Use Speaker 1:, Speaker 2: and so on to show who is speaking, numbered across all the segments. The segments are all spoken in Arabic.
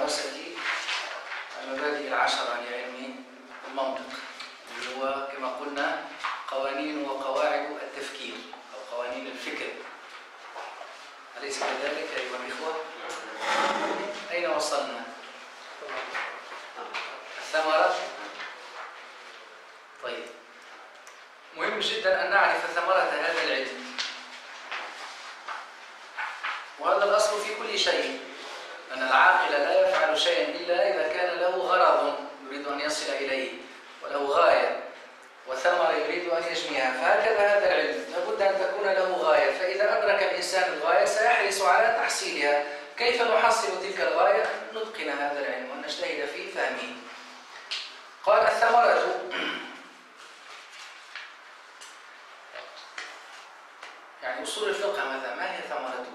Speaker 1: مدارسة المبادئ العشرة لعلم المنطق، اللي هو كما قلنا قوانين وقواعد التفكير أو قوانين الفكر. أليس كذلك أيها الإخوة؟ أين وصلنا؟ الثمرة. طيب، مهم جدا أن نعرف ثمرة هذا العلم، وهذا الأصل في كل شيء، أن العاقل لا يفعل شيئا إلا إذا كان له غرض يريد أن يصل إليه، وله غاية وثمرة يريد أن يجنيها. فهكذا هذا العلم لابد أن تكون له غاية، فإذا أدرك الإنسان الغاية سيحرص على تحصيلها. كيف نحصل تلك الغاية؟ نتقن هذا العلم ونجتهد في فهمه. قال الثمرة، يعني أصول الفقه مثلا ما هي ثمرته؟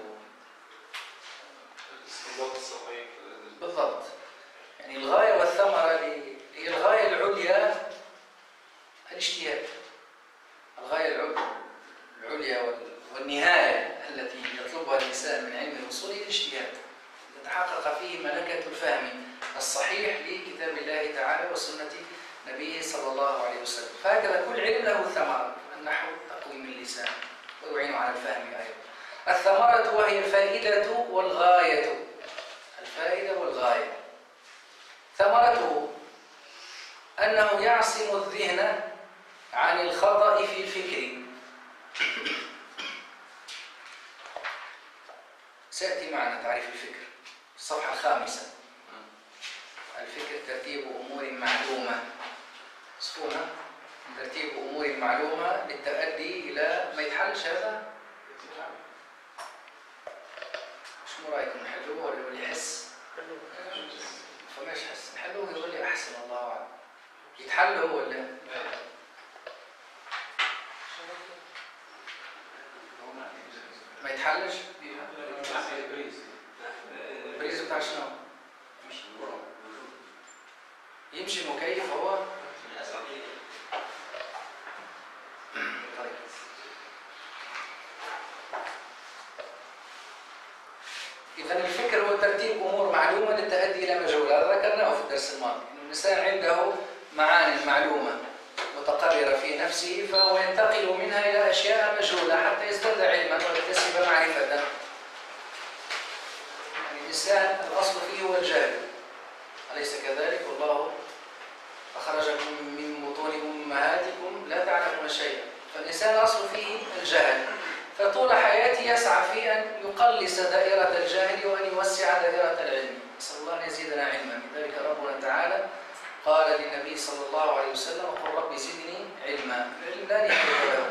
Speaker 1: بالضبط، يعني الغاية والثمرة هي الغاية العليا الاجتهاد، الغاية العليا والنهاية التي يطلبها الإنسان من علم الأصول هي الاجتهاد، يتحقق فيه ملكة الفهم الصحيح لكتاب الله تعالى وسنة نبيه صلى الله عليه وسلم. فهكذا كل علم له ثمرة، النحو تقويم اللسان ويعين على الفهم أيضا. الثمرة وهي الفائدة والغاية، الفائدة والغاية. ثمرته أنه يعصم الذهن عن الخطأ في الفكر. سيأتي معنا تعريف الفكر في الصفحة 5. الفكر ترتيب أمور معلومة، صفونة ترتيب أمور معلومة للتؤدي إلى ما يتحلش هذا. شو رأيكم، نحلوه ولا اللي يحس؟ فماش حس نحلوه يقول لي أحسن، الله أعلم. يتحل هو ولا ما يتحلش؟ البريز بتاع شنو؟ يمشي المكيف هو. طيب، إذن الفكر هو ترتيب أمور معلومة للتؤدي إلى مجهول. هذا ذكرناه في الدرس الماضي، إن الإنسان عنده معاني معلومة متقررة في نفسه، فهو ينتقل منها إلى أشياء مجهولة حتى يزداد علما ويكتسب معرفة. يعني الإنسان الأصل فيه هو الجهل، أليس كذلك؟ والله أخرجكم من بطون أمهاتكم لا تعلمون شيئا. فالإنسان الأصل فيه الجهل، فطول حياته يسعى في أن يقلص دائرة الجهل وأن يوسع دائرة العلم. نسأل الله أن يزيدنا علما. لذلك ربنا تعالى قال للنبي صلى الله عليه وسلم: قل رب زدني علما. العلم لا نهاية له.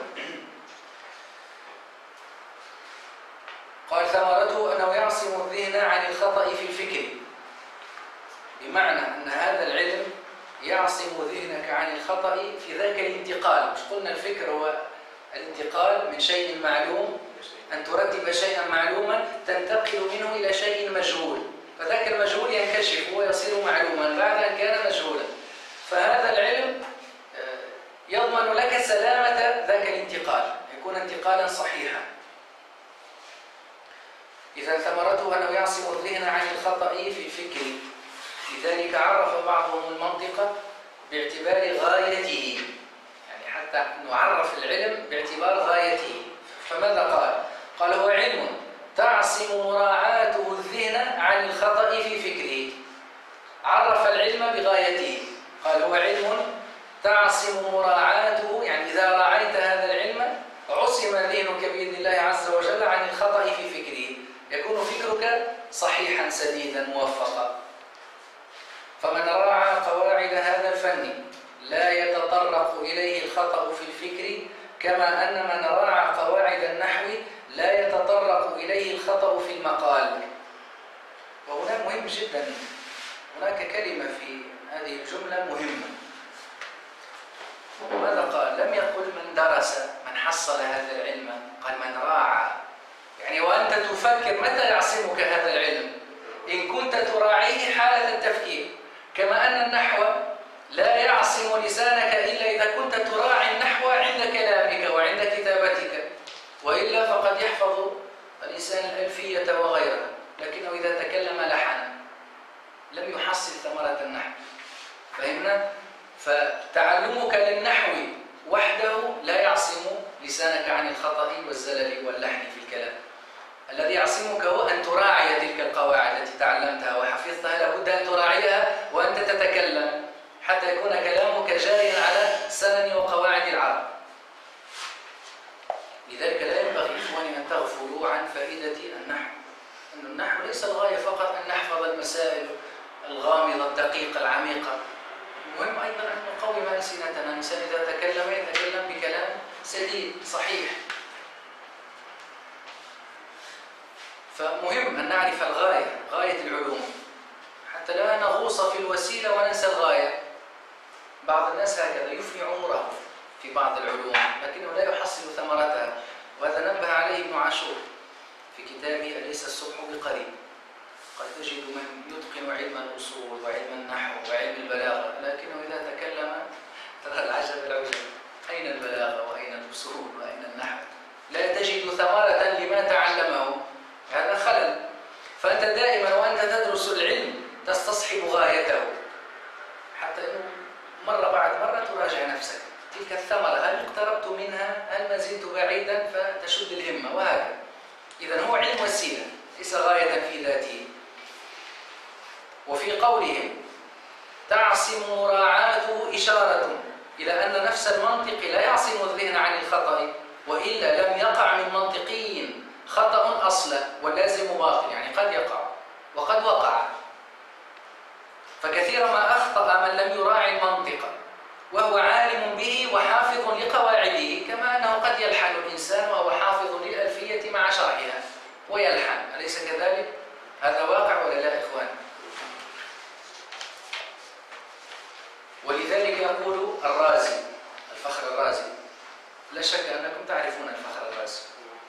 Speaker 1: قال ثمرته أنه يعصم الذهن عن الخطأ في الفكر، بمعنى أن هذا العلم يعصم ذهنك عن الخطأ في ذاك الانتقال. مش قلنا الفكر هو الانتقال من شيء معلوم، أن ترتب شيئا معلوما تنتقل منه إلى شيء مجهول، فذاك المجهول ينكشف ويصير معلوما بعد أن كان مجهولا. فهذا العلم يضمن لك سلامة ذاك الانتقال، يكون انتقالا صحيحا. إذا ثمرته أنه يعصم الذهن عن الخطأ في الفكر. لذلك عرف بعضهم المنطق باعتبار غايته، يعني حتى نعرف العلم باعتبار غايته. فماذا قال؟ قال هو علم تعصم مراعاته الذهن عن الخطأ في فكره. عرف العلم بغايته، قال هو علم تعصم مراعاته، يعني إذا راعيت هذا العلم عصم ذهنك بإذن الله عز وجل عن الخطأ في فكره، يكون فكرك صحيحا سديدا موفقا. فمن راعى قواعد هذا الفن لا يتطرق إليه الخطأ في الفكر، كما أن من راعى قواعد النحو لا يتطرق إليه الخطأ في المقال. وهنا مهم جدا، هناك كلمة في هذه الجملة مهمة. ماذا قال؟ لم يقل من درس، من حصل هذا العلم، قال من راعى. يعني وأنت تفكر متى يعصمك هذا العلم؟ إن كنت تراعيه حالة التفكير. كما أن النحو لا يعصم لسانك إلا إذا كنت تراعي النحو عند كلامك وعند كتابتك، وإلا فقد يحفظ الإنسان الألفية وغيرها، لكنه إذا تكلم فتعلمك للنحو وحده لا يعصم لسانك عن الخطأ والزلل واللحن في الكلام. الذي يعصمك هو أن تراعي تلك القواعد التي تعلمتها وحفظتها، لابد أن تراعيها وأنت تتكلم حتى يكون كلامك جاريا على سنن وقواعد العرب. لذلك لا ينبغي إخواني أن تغفلوا عن فائدة النحو. أن النحو ليس الغاية فقط أن نحفظ المسائل الغامضة الدقيقة العميقة، المهم أيضا أن نقوم ألسنتنا. الإنسان إذا تكلم يتكلم بكلام سديد صحيح. فمهم أن نعرف الغاية، غاية العلوم، حتى لا نغوص في الوسيلة وننسى الغاية. بعض الناس هكذا يفني عمره في بعض العلوم لكنه لا يحصل ثمرتها، وهذا نبه عليه ابن عاشور في كتابه أليس الصبح بقريب. قد تجد من يتقن علم الأصول وعلم النحو وعلم البلاغة، لكنه إذا تكلم ترى العجب العجب، أين البلاغة وأين الأصول وأين النحو؟ لا تجد ثمرة لما تعلمه. هذا خلل. فأنت دائما وأنت تدرس العلم تستصحب غايته، حتى أنه مرة بعد مرة تراجع نفسك، تلك الثمرة هل اقتربت منها؟ هل ما زلت بعيدا؟ فتشد الهمة، وهكذا. إذن هو علم وسيلة ليس غاية في ذاته. وفي قولهم تعصم مراعاته إشارة إلى أن نفس المنطق لا يعصم الذهن عن الخطأ، وإلا لم يقع من منطقي خطأ أصلا واللازم باطل، يعني قد يقع وقد وقع. فكثيرا ما أخطأ من لم يراعي المنطق وهو عالم به وحافظ لقواعده، كما أنه قد يلحن الإنسان وهو حافظ للألفية مع شرحها ويلحن، أليس كذلك؟ هذا واقع ولا لا إخوان؟ ولذلك يقول الرازي، الفخر الرازي، لا شك أنكم تعرفون الفخر الرازي.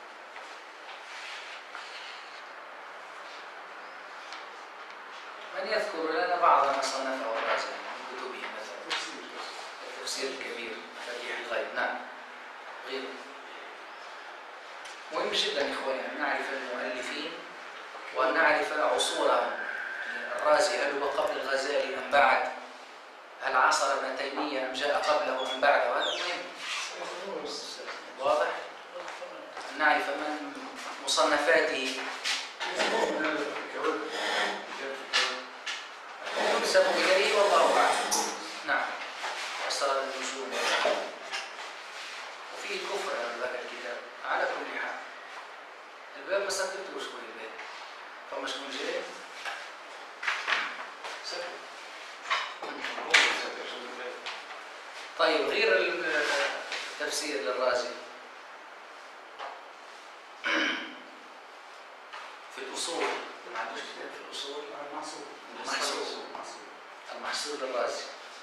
Speaker 1: من يذكر لنا بعض ما صنفه الرازي من كتبه مثلا؟ التفسير الكبير، مفاتيح الغيب. نعم، غيره. مهم جدا إخواني أن نعرف المؤلفين وأن نعرف عصورهم. الرازي هل هو قبل الغزالي أم بعد؟ هل عاصر ابن تيمية أم جاء قبله أم بعده؟ هذا مهم. واضح؟ أن نعرف من مصنفاته يكتب إليه والله أعلم. نعم، وصل النجوم وفيه الكفر على ذاك الكتاب. على كل حال الباب ما سكتوش كل الباب، فمش من جاي سكت. طيب، غير التفسير للرازي في الأصول، ما عندوش كتاب في الأصول؟ المحصول للرازي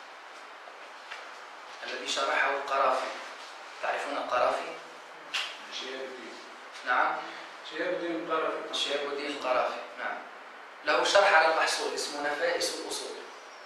Speaker 1: الذي شرحه القرافي. تعرفون القرافي؟
Speaker 2: شهاب الدين.
Speaker 1: نعم،
Speaker 2: شهاب الدين القرافي.
Speaker 1: شهاب الدين القرافي، نعم. له شرح على المحصول اسمه نفائس الأصول.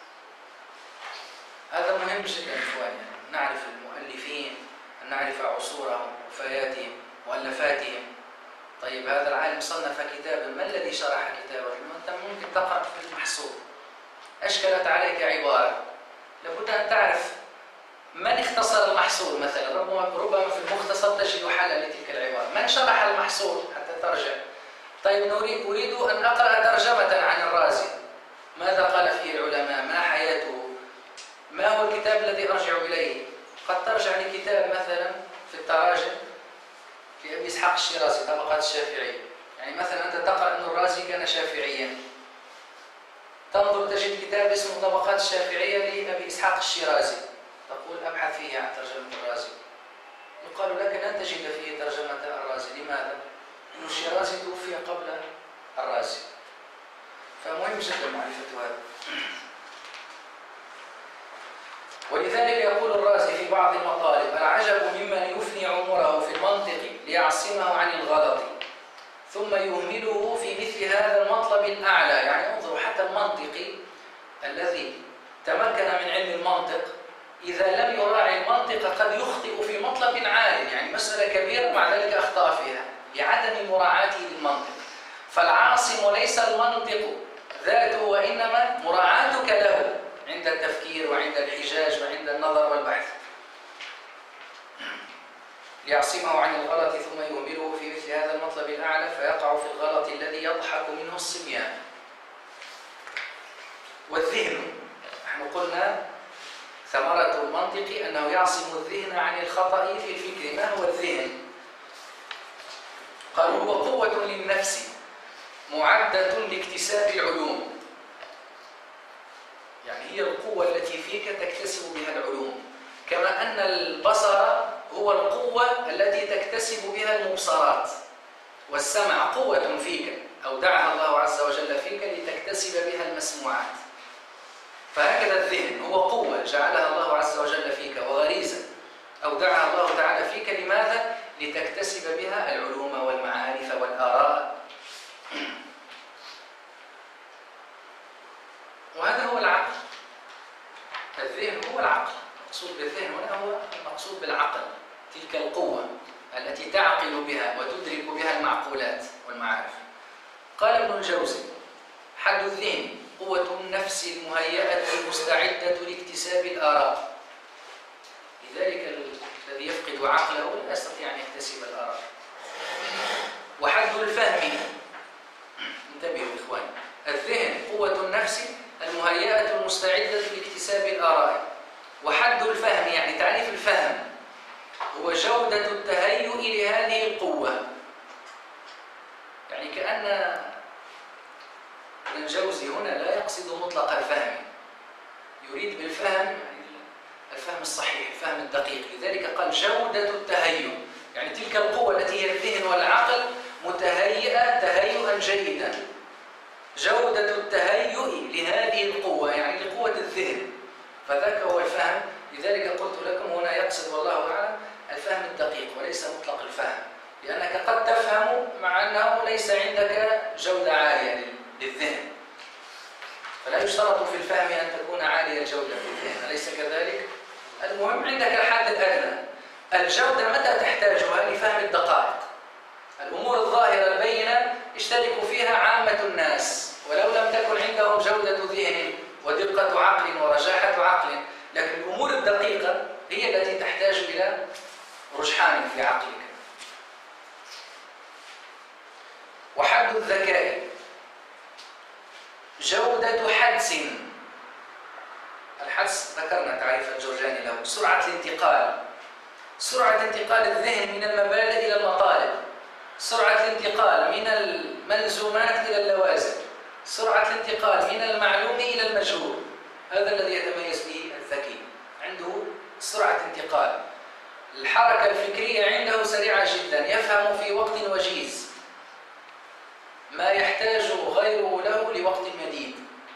Speaker 1: هذا مهم جدا إخواني، نعرف المؤلفين، أن نعرف عصورهم وفياتهم وألفاتهم. طيب، هذا العالم صنف كتابا، ما الذي شرح كتابه؟ أنت ممكن تقرأ في المحصول، أشكلت عليك عبارة، لابد أن تعرف من اختصر المحصول مثلا. ربما في المختصر تجد حلا لتلك العبارة. من شرح المحصول حتى ترجع. طيب، أريد أن أقرأ ترجمة عن الرازي، ماذا قال فيه العلماء؟ ما حياته؟ ما هو الكتاب الذي أرجع إليه؟ قد ترجع لكتاب مثلا في التراجم لأبي إسحاق الشيرازي، طبقات الشافعية. يعني مثلا أنت تقرأ أن الرازي كان شافعيا، تنظر تجد كتاب اسمه طبقات الشافعية لأبي إسحاق الشيرازي، تقول أبحث فيه عن ترجمة الرازي، يقال لك لن تجد فيه ترجمة الرازي. لماذا؟ لأن الشيرازي توفي قبل الرازي. فمهم جدا معرفة هذا. ولذلك يقول الرازي في بعض المطالب: العجب ممن يفني عمره في المنطق ليعصمه عن الغلط ثم يهمله في مثل هذا المطلب الأعلى. يعني انظروا، حتى المنطقي الذي تمكن من علم المنطق إذا لم يراعي المنطق قد يخطئ في مطلب عال، يعني مسألة كبيرة مع ذلك أخطأ فيها لعدم مراعاته للمنطق. فالعاصم ليس المنطق ذاته وإنما مراعاتك له. عند التفكير وعند الحجاج وعند النظر والبحث، ليعصمه عن الغلط ثم يهمله في مثل هذا المطلب الأعلى فيقع في الغلط الذي يضحك منه الصبيان. والذهن، نحن قلنا ثمرة المنطق أنه يعصم الذهن عن الخطأ في الفكر. ما هو الذهن؟ قالوا هو قوة للنفس معدة لاكتساب العلوم، يعني هي القوة التي فيك تكتسب بها العلوم، كما أن البصر هو القوة التي تكتسب بها المبصرات، والسمع قوة فيك أودعها الله عز وجل فيك لتكتسب بها المسموعات. فهكذا الذهن هو قوة جعلها الله عز وجل فيك، وغريزة أودعها الله تعالى فيك. لماذا؟ لتكتسب بها العلوم والمعارف والآراء. وهذا هو العقل. الذهن هو العقل. المقصود بالذهن هنا هو المقصود بالعقل، تلك القوة التي تعقل بها وتدرك بها المعقولات والمعارف. قال ابن الجوزي: حد الذهن قوة النفس المهيئة المستعدة لاكتساب الآراء. لذلك الذي يفقد عقله لا يستطيع أن يكتسب الآراء. وحد الفهم، انتبهوا إخواني، الذهن قوة النفس المهيئة المستعدة لاكتساب الآراء. وحد الفهم يعني تعريف الفهم هو جودة التهيؤ لهذه القوة. يعني كأن ابن الجوزي هنا لا يقصد مطلق الفهم، يريد بالفهم الفهم الصحيح، الفهم الدقيق. لذلك قال جودة التهيؤ، يعني تلك القوة التي هي الذهن والعقل متهيئة تهيئا جيدا. جودة التهيؤ لهذه القوة يعني لقوة الذهن، فذاك هو الفهم. لذلك قلت لكم هنا يقصد والله أعلم الفهم الدقيق وليس مطلق الفهم، لأنك قد تفهم مع أنه ليس عندك جودة عالية للذهن، فلا يشترط في الفهم أن تكون عالية الجودة في الذهن، أليس كذلك؟ المهم عندك الحد الأدنى. الجودة متى تحتاجها؟ لفهم الدقائق. الأمور الظاهرة البينة يشترك فيها عامة الناس، ولو لم تكن عندهم جودة ذهن ودقة عقل ورجاحة عقل، لكن الأمور الدقيقة هي التي تحتاج إلى رجحان في عقلك. وحد الذكاء جودة حدس. الحدس ذكرنا تعريف الجرجاني له: سرعة الانتقال، سرعة انتقال الذهن من المبادئ إلى المطالب، سرعة الانتقال من الملزومات إلى اللوازم، سرعة الانتقال من المعلوم إلى المجهول. هذا الذي يتميز به الذكي، عنده سرعة انتقال. الحركة الفكرية عنده سريعة جدا، يفهم في وقت وجيز ما يحتاج غيره له لوقت مديد.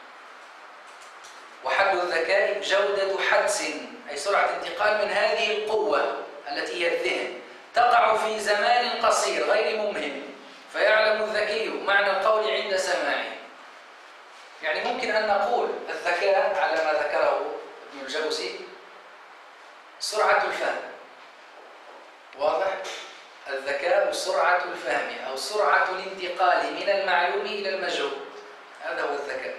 Speaker 1: وحد الذكاء جودة حدس، أي سرعة انتقال من هذه القوة التي هي الذهن، تقع في زمان قصير غير ممهل، فيعلم الذكي معنى القول عند سماعه. يعني ممكن أن نقول الذكاء على ما ذكره ابن الجوزي سرعة الفهم. واضح؟ الذكاء سرعة الفهم أو سرعة الانتقال من المعلوم إلى المجهول، هذا هو الذكاء.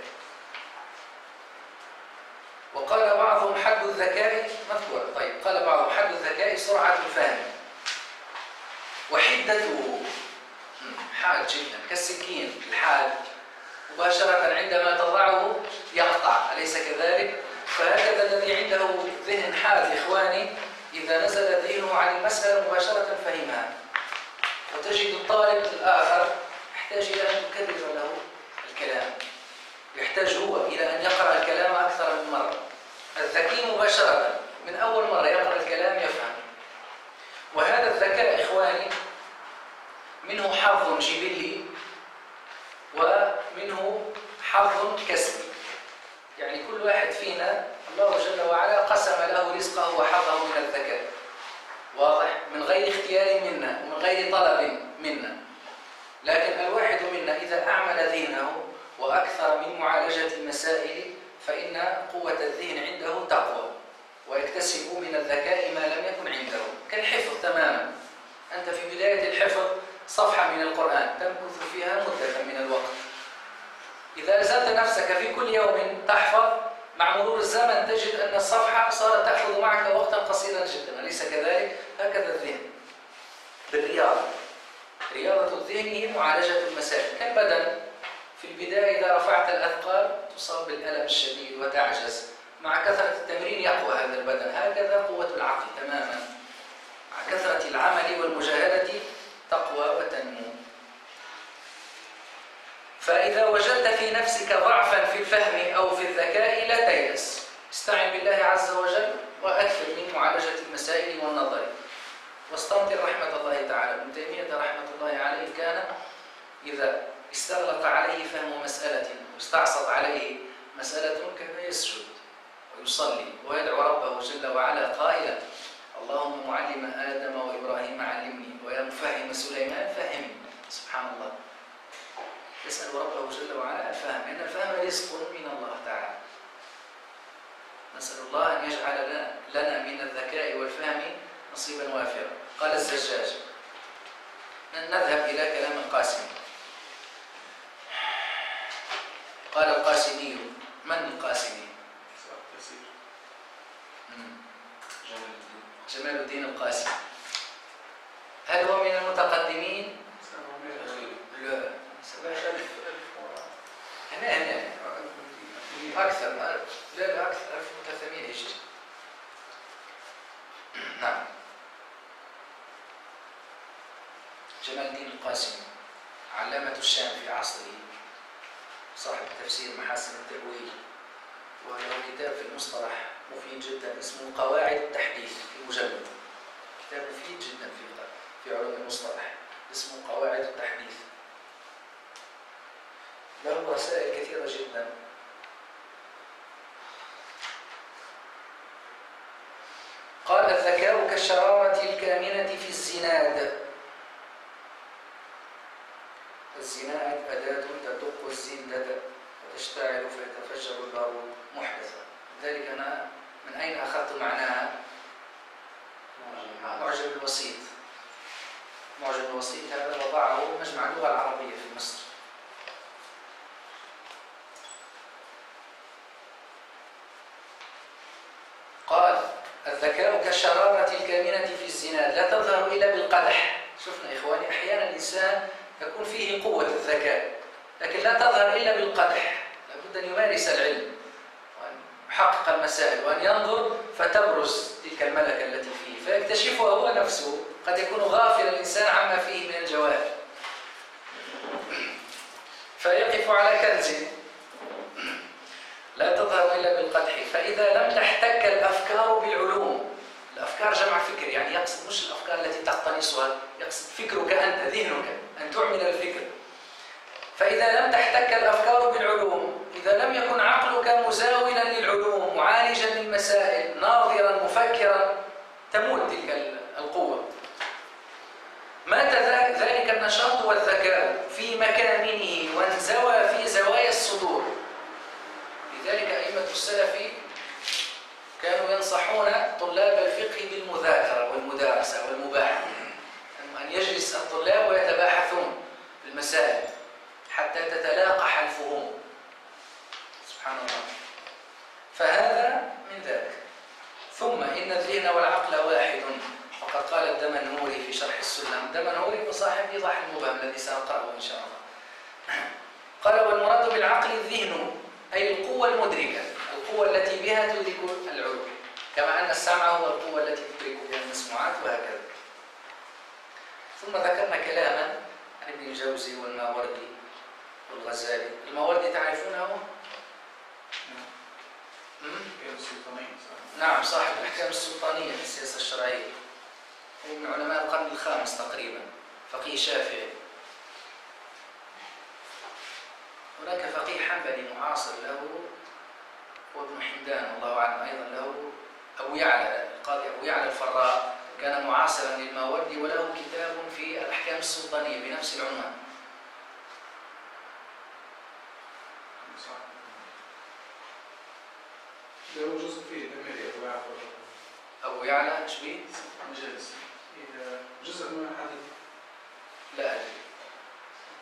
Speaker 1: وقال بعضهم حد الذكاء مذكور. طيب، قال بعضهم حد الذكاء سرعة الفهم، وحدته حاد جدا كالسكين الحاد، مباشرة عندما تضعه يقطع، أليس كذلك؟ فهكذا الذي عنده ذهن حاد إخواني إذا نزل ذهنه عن المسألة مباشرة فهمها. وتجد الطالب الآخر يحتاج إلى أن تكرر له الكلام، يحتاج هو إلى أن يقرأ الكلام أكثر من مرة. الذكي مباشرة من أول مرة يقرأ الكلام يفهم. وهذا الذكاء إخواني منه حظ جبلي ومنه حظ كسبي. يعني كل واحد فينا الله جل وعلا قسم له رزقه وحظه من الذكاء، واضح؟ من غير اختيار منا ومن غير طلب منا. لكن الواحد منا إذا أعمل ذهنه وأكثر من معالجة المسائل فإن قوة الذهن عنده تقوى، ويكتسب من الذكاء ما لم يكن عنده. كالحفظ تماما، أنت في بداية الحفظ صفحة من القرآن تمكث فيها مدة من الوقت. إذا لزمت نفسك في كل يوم تحفظ مع مرور الزمن تجد أن الصفحة صارت تأخذ معك وقتا قصيرا جدا، أليس كذلك؟ هكذا الذهن بالرياضة. رياضة الذهن هي معالجة المسائل كالبدن. في البداية إذا رفعت الأثقال تصاب بالألم الشديد وتعجز، مع كثرة التمرين يقوى هذا البدن. هكذا قوة العقل تماما، مع كثرة العمل والمجاهدة تقوى وتنمو. فإذا وجدت في نفسك ضعفا في الفهم أو في الذكاء لا تيأس، استعن بالله عز وجل وأكثر من معالجة المسائل والنظر، واستمطر رحمة الله تعالى. ابن تيمية رحمة الله عليه كان إذا استغلق عليه فهم مسألة واستعصت عليه مسألة كان يسجد ويصلي ويدعو ربه جل وعلا قائلا: اللهم معلم آدم وإبراهيم علمني، ويا مفهم سليمان فهمني. سبحان الله، يسأل ربه جل وعلا الفهم، لأن الفهم رزق من الله تعالى. نسأل الله أن يجعل لنا من الذكاء والفهم نصيبا وافرا. قال الزجاج. نذهب إلى كلام القاسمي. قال القاسمي. من القاسمي؟ جمال الدين القاسمي. هل هو من المتقدمين؟ لا، 7,000 هنا أكثر. لا أكثر، 1300 هجري. نعم. جمال الدين القاسمي علامة الشام في عصره، صاحب تفسير محاسن التأويل، وله كتاب في المصطلح مفيد جدا اسمه قواعد التحديث في مجلد. كتاب مفيد جدا في علوم المصطلح اسمه قواعد التحديث. له رسائل كثيرة جدا. قال: الذكاء كالشرارة الكامنة في الزناد. الزناد أداة تدق الزندة وتشتعل فيتفجر البارود محدثة. لذلك أنا من أين أخذت معناها؟ معجم الوسيط. معجم الوسيط هذا وضعه مجمع اللغة العربية في مصر. قال: الذكاء كالشرارة الكامنة في الزناد لا تظهر إلا بالقدح. شفنا إخواني، أحيانا الإنسان تكون فيه قوة الذكاء لكن لا تظهر إلا بالقدح. لابد أن يمارس العلم وأن يحقق المسائل وأن ينظر فتبرز تلك الملكة التي فيه فيكتشفها هو نفسه. قد يكون غافل الإنسان عما فيه من الجواهر فيقف على كنز لا تظهر إلا بالقدح. فإذا لم تحتك الأفكار بالعلوم، الأفكار جمع فكر، يعني يقصد مش الأفكار التي تقتنصها، يقصد فكرك أنت، ذهنك، أن تعمل الفكر. فإذا لم تحتك الأفكار بالعلوم، إذا لم يكن عقلك مزاولا للعلوم معالجا للمسائل ناظرا مفكرا، تموت تلك القوة. مات ذلك النشاط والذكاء في مكامنه وانزوى في زوايا الصدور. لذلك أئمة السلف كانوا ينصحون طلاب الفقه بالمذاكرة والمدارسة والمباحثة، أن يجلس الطلاب ويتباحثون في المسائل حتى تتلاقح الفهوم. سبحان الله. فهذا من ذاك. ثم إن الذهن والعقل واحد، وقد قال الدمنهوري في شرح السلم. الدمنهوري وصاحب إيضاح المبهم الذي سنقرأه إن شاء الله. قال: والمراد بالعقل الذهن، أي القوة المدركة، القوة التي بها تدرك العلوم، كما أن السمع هو القوة التي تدرك بها المسموعات وهكذا. ثم ذكرنا كلاما عن ابن الجوزي والماوردي والغزالي. الماوردي تعرفونه؟ نعم، صاحب الأحكام السلطانية في السياسة الشرعية، هو من علماء القرن الخامس تقريبا، فقيه شافعي. هناك فقيه حنبلي معاصر له وابن حمدان الله أعلم أيضا له، أبو يعلى، القاضي أبو يعلى الفراء، كان معاصرا للماوردي وله كتاب في الأحكام السلطانية بنفس العنوان.
Speaker 2: له جزء فيه تمرير
Speaker 1: أبو يعلى إيش بيه؟
Speaker 2: مجلس جزء من الحديث.
Speaker 1: لا أدري،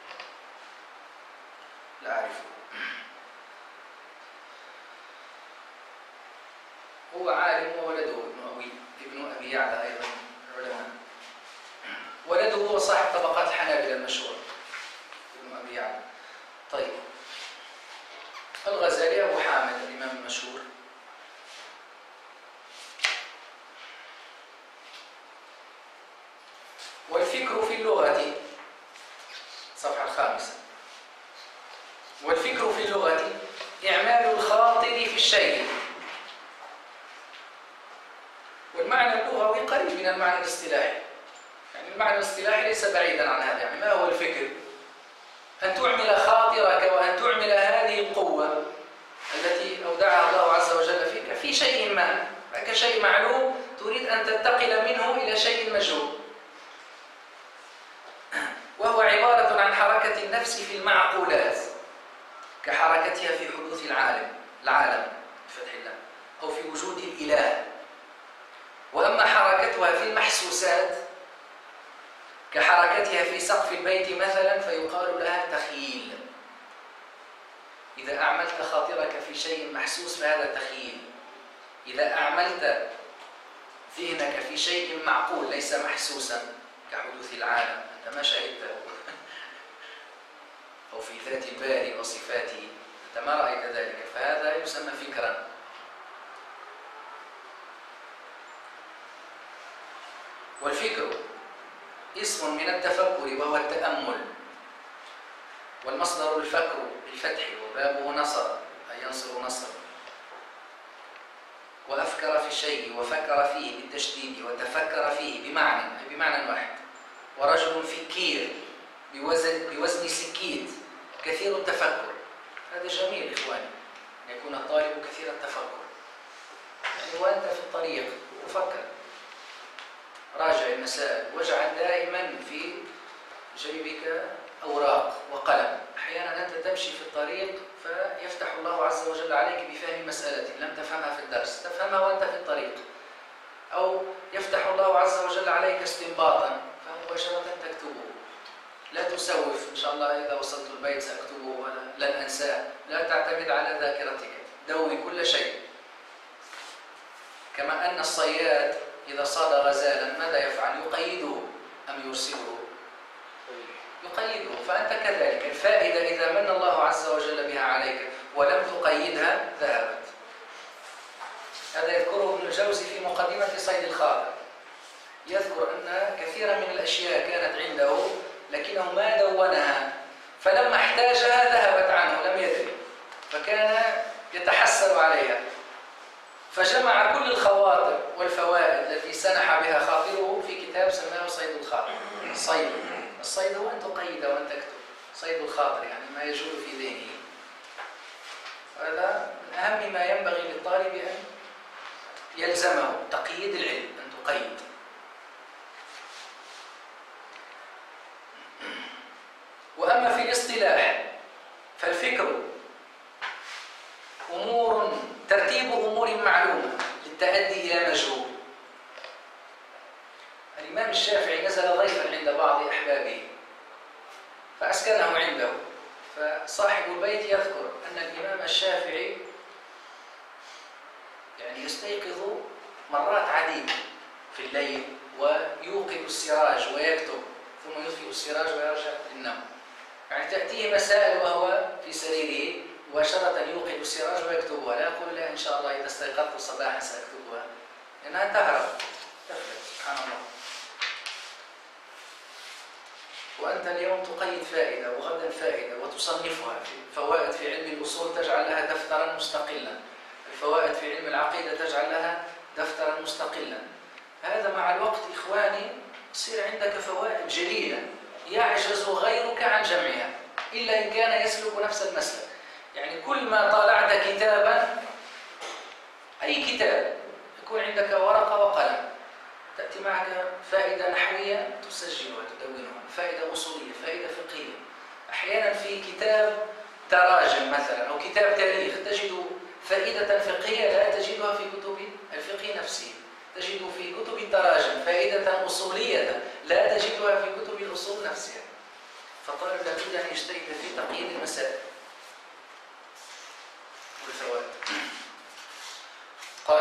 Speaker 1: لا أعرفه. هو عالم وولده ابن أبي يعلى أيضا علماء. ولده هو صاحب طبقات الحنابلة المشهور ابن أبي يعلى. طيب الغزالي أبو حامد الإمام المشهور. والفكر في اللغة، صفحة 5. والفكر في اللغة إعمال الخاطر في الشيء. والمعنى اللغوي قريب من المعنى الاصطلاحي، يعني المعنى الاصطلاحي ليس بعيدا عن هذا. يعني ما هو الفكر؟ أن تعمل خاطرك وأن تعمل هذه القوة التي أودعها الله عز وجل فيك في شيء ما، لك شيء معلوم تريد أن تنتقل منه إلى شيء مجهول، وهو عبارة عن حركة النفس في المعقولات كحركتها في حدوث العالم بفتح الله، أو في وجود الإله. وأما حركتها في المحسوسات كحركتها في سقف البيت مثلا فيقال لها تخييل. إذا أعملت خاطرك في شيء محسوس فهذا تخييل. إذا أعملت ذهنك في شيء معقول ليس محسوسا كحدوث العالم أنت ما شاهدته أو في ذات الباري وصفاته أنت ما رأيت ذلك، فهذا يسمى فكرا. والفكر اسم من التفكر وهو التأمل، والمصدر الفكر بالفتح وبابه نصر أي ينصر نصرا. وأفكر في الشيء وفكر فيه بالتشديد وتفكر فيه بمعنى واحد. ورجل فكير بوزن سكيت كثير التفكر. هذا جميل إخواني أن يكون الطالب كثير التفكر، يعني وأنت في الطريق تفكر، راجع المسائل، واجعل دائما في جيبك أوراق وقلم. أحيانا أنت تمشي في الطريق فيفتح الله عز وجل عليك بفهم مسألة لم تفهمها في الدرس تفهمها وأنت في الطريق، أو يفتح الله عز وجل عليك استنباطا فمباشرة تكتبه. لا تسوف إن شاء الله إذا وصلت البيت سأكتبه ولا لن أنساه. لا تعتمد على ذاكرتك، دون كل شيء. كما أن الصياد إذا صاد غزالا ماذا يفعل؟ يقيده أم يرسله؟ يقيده. فأنت كذلك الفائدة إذا من الله عز وجل بها عليك ولم تقيدها ذهبت. هذا يذكره ابن الجوزي في مقدمة صيد الخاطر. يذكر أن كثيرا من الأشياء كانت عنده لكنه ما دونها، فلما احتاجها ذهبت عنه لم يدري، فكان يتحسر عليها، فجمع كل الخواطر والفوائد التي سنح بها خاطره في كتاب سماه صيد الخاطر. الصيد هو أن تقيد وأن تكتب. صيد الخاطر يعني ما يجول في ذهنه. هذا من أهم ما ينبغي للطالب أن يلزمه، تقييد العلم، أن تقيد. وأما في الاصطلاح فالفكر ترتيب أمور معلومة للتأدي إلى مجهول. الإمام الشافعي نزل ضيفا عند بعض أحبابه فأسكنه عنده، فصاحب البيت يذكر أن الإمام الشافعي يعني يستيقظ مرات عديدة في الليل ويوقد السراج ويكتب، ثم يطفئ السراج ويرجع للنوم. يعني تأتيه مسائل وهو في سريره مباشرة يوقد السراج ويكتبها، لا يقول لا إن شاء الله إذا استيقظت صباحا سأكتبها، لأنها تهرب تفلت. سبحان الله. وأنت اليوم تقيد فائدة وغدا فائدة وتصنفها. فوائد في علم الأصول تجعل لها دفترا مستقلا، الفوائد في علم العقيدة تجعل لها دفترا مستقلا. هذا مع الوقت إخواني يصير عندك فوائد جليلة يعجز غيرك عن جمعها إلا إن كان يسلك نفس المسلك. يعني كل ما طالعت كتابا، أي كتاب، يكون عندك ورقة وقلم، تأتي معك فائدة نحوية تسجلها تدونها، فائدة أصولية، فائدة فقهية. أحيانا في كتاب تراجم مثلا أو كتاب تاريخ تجد فائدة فقهية لا تجدها في كتب الفقه نفسه، تجد في كتب التراجم فائدة أصولية لا تجدها في كتب الأصول نفسها. فالطالب لابد أن يجتهد في تقييد المسائل والفوائد. قال: وأما في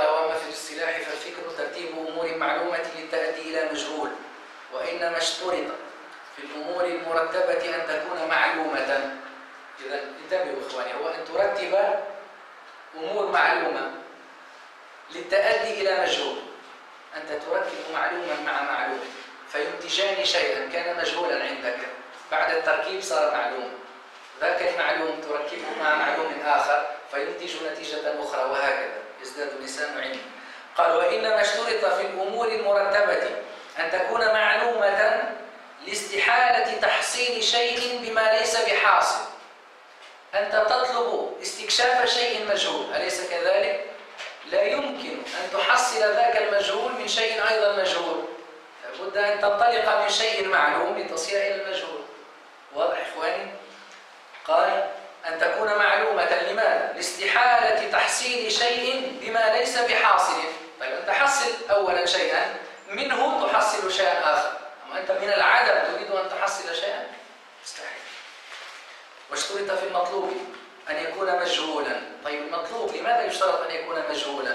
Speaker 1: الاصطلاح فالفكر ترتيب أمور معلومة للتأدي إلى مجهول، وإنما اشترط في الأمور المرتبة أن تكون معلومة. إذا انتبهوا إخواني، هو أن ترتب أمور معلومة للتأدي إلى مجهول. أنت ترتب معلوما مع معلوم فينتجان شيئا كان مجهولا عندك، بعد التركيب صار معلوم، ذاك المعلوم تركبه مع معلوم آخر فينتج نتيجة أخرى، وهكذا يزداد اللسان علما. قال وإنما اشترط في الأمور المرتبة أن تكون معلومة لاستحالة تحصيل شيء بما ليس بحاصل. أنت تطلب استكشاف شيء مجهول، أليس كذلك؟ لا يمكن أن تحصل ذاك المجهول من شيء أيضا مجهول، لابد أن تنطلق من شيء معلوم لتصل إلى المجهول. واضح إخواني؟ قال أن تكون معلومة، لماذا؟ لاستحالة تحصيل شيء بما ليس بحاصل. طيب أنت حصل أولا شيئا منه تحصل شيئا آخر، أما أنت من العدم تريد أن تحصل شيئا؟ مستحيل. واشترط في المطلوب أن يكون مجهولا. طيب المطلوب لماذا يشترط أن يكون مجهولا؟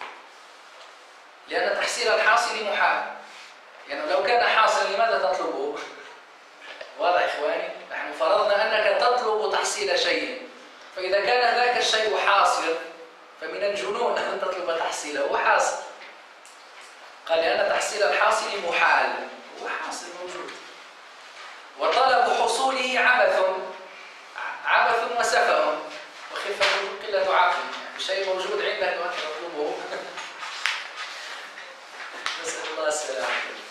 Speaker 1: لأن تحصيل الحاصل محال، يعني لو كان حاصلا لماذا تطلبه؟ واضح إخواني؟ نحن فرضنا أنك تطلب تحصيل شيء، فإذا كان ذاك الشيء حاصل فمن الجنون أن تطلب تحصيله، هو حاصل. قال لأن تحصيل الحاصل محال، هو حاصل موجود، وطلب حصوله عبث وسفه وخفة قلة عقل. يعني شيء موجود عندك وأنت تطلبه نسأل الله السلامة.